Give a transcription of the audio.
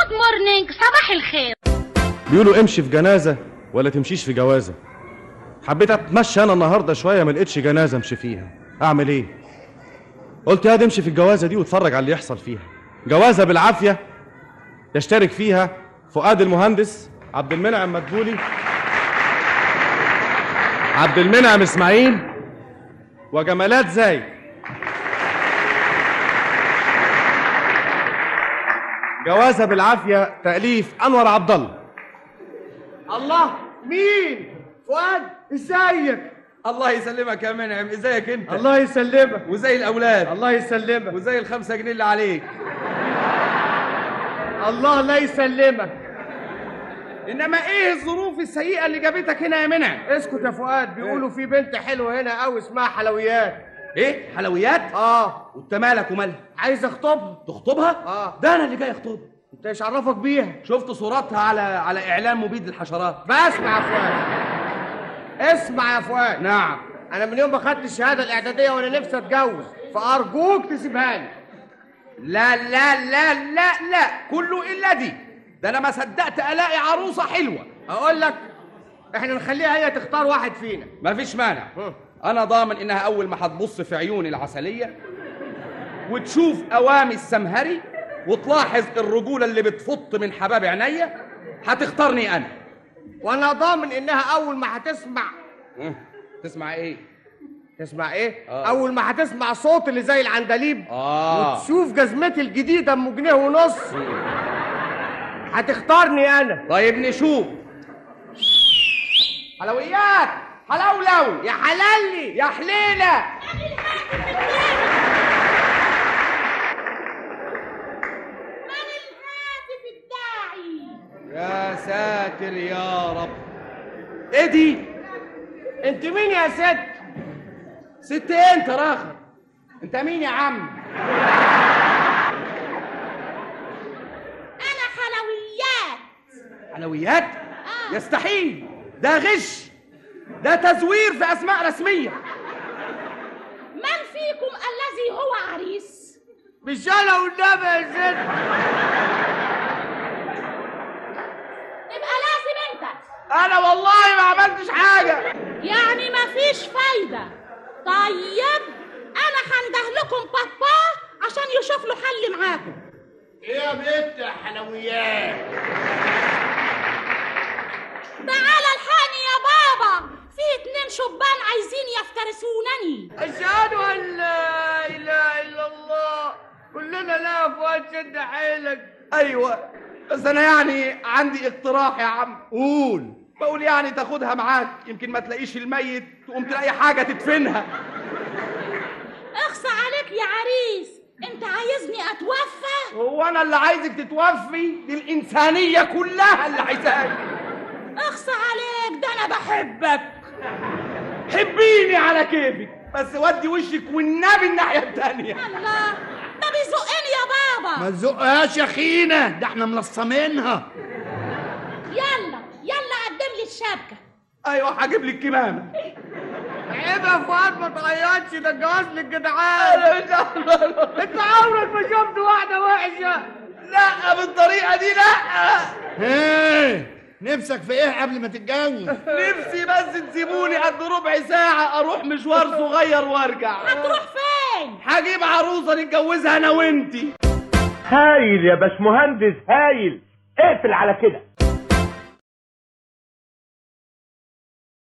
جود مورنينج، صباح الخير. بيقولوا امشي في جنازه ولا تمشيش في جوازه. حبيت اتمشى انا النهارده شويه، ما لقيتش جنازه امشي فيها، اعمل ايه؟ قلت يا امشي في الجوازه دي واتفرج على اللي يحصل فيها. جوازه بالعافيه يشترك فيها فؤاد المهندس، عبد المنعم مدبولي، عبد المنعم اسماعيل، وجمالات زايد. جوازه بالعافيه تاليف انور عبد الله. الله، مين؟ فؤاد، ازيك؟ الله يسلمك يا منعم، ازيك انت؟ الله يسلمك. وزي الاولاد؟ الله يسلمك. وزي ال5 جنيه اللي عليك؟ الله لا يسلمك. انما ايه الظروف السيئه اللي جابتك هنا يا منعم؟ اسكت يا فؤاد، بيقولوا في بنت حلوه هنا قوي اسمها حلويات. ايه حلويات؟ وانت مالك ومالها؟ عايز اخطبها. تخطبها؟ ده انا اللي جاي اخطبها. انت ايش عرفك بيها؟ شفت صورتها على اعلان مبيد للحشرات. بسمع يا فؤاد، اسمع يا فؤاد. نعم. انا من يوم ما خدت الشهاده الاعداديه وانا نفسي اتجوز، فارجوك تسيبها لي. لا لا لا لا لا، كله الا دي. ده انا ما صدقت الاقي عروسه حلوه. اقول لك احنا نخليها هي تختار واحد فينا. مفيش مانع. انا ضامن انها اول ما هتبص في عيوني العسليه وتشوف اوامي السمهري وتلاحظ الرجوله اللي بتفط من حباب عينيا هتختارني انا. وانا ضامن انها اول ما هتسمع. تسمع ايه؟ تسمع ايه؟ اول ما هتسمع صوت اللي زي العندليب وتشوف جزمتي الجديده ام جنيه ونص هتختارني انا. طيب نشوف. حلويات، حلولو، يا حلالي، يا حليله. من الهاتف الداعي؟ يا ساتر يا رب. ايه دي؟ انت مين يا ست؟ ست ايه انت راخر؟ انت مين يا عم؟ انا حلويات. حلويات؟ يستحيل، ده غش، ده تزوير في اسماء رسميه. من فيكم الذي هو عريس؟ مش انا والنبي يا ست. يبقى لازم انت. انا والله ما عملتش حاجه. يعني مفيش فايده. طيب انا هنده لكم بابا عشان يشوف له حل معاكم. ايه يا بنت يا حلويات؟ تعالى الحقني يا بابا، في 2 شبان عايزين يفترسونني. اشهد ان لا اله الا الله. كلنا لا يا فؤاد، شد حيلك. ايوه بس انا يعني عندي اقتراح يا عم. قول. بقول يعني تاخدها معاك، يمكن ما تلاقيش الميت تقوم تلاقي حاجه تدفنها. اخصى عليك يا عريس، انت عايزني اتوفى؟ هو انا اللي عايزك تتوفي؟ دي الانسانيه كلها اللي عايزاك. اخصى عليك، ده انا بحبك. حبيني على كيفك، بس ودي وشك والنبي الناحيه التانيه. الله، ده بيزقني يا بابا. ما تزقهاش يا خينا، ده احنا ملصمينها. يلا يلا قدم لي الشبكه. ايوه هجيب لك كمامه. عيب يا فؤاد ما تعيطش، ده جواز للجدعان. انت عمرك ما شفت واحده وحشه. لا بالطريقه دي لا. ايه نفسك في ايه قبل ما تتجوز؟ نفسي بس تسيبوني قد ربع ساعه اروح مشوار صغير وارجع. هتروح فين؟ هجيب عروسه نتجوزها انا وانتي. هايل يا باشمهندس، هايل. اقفل على كده.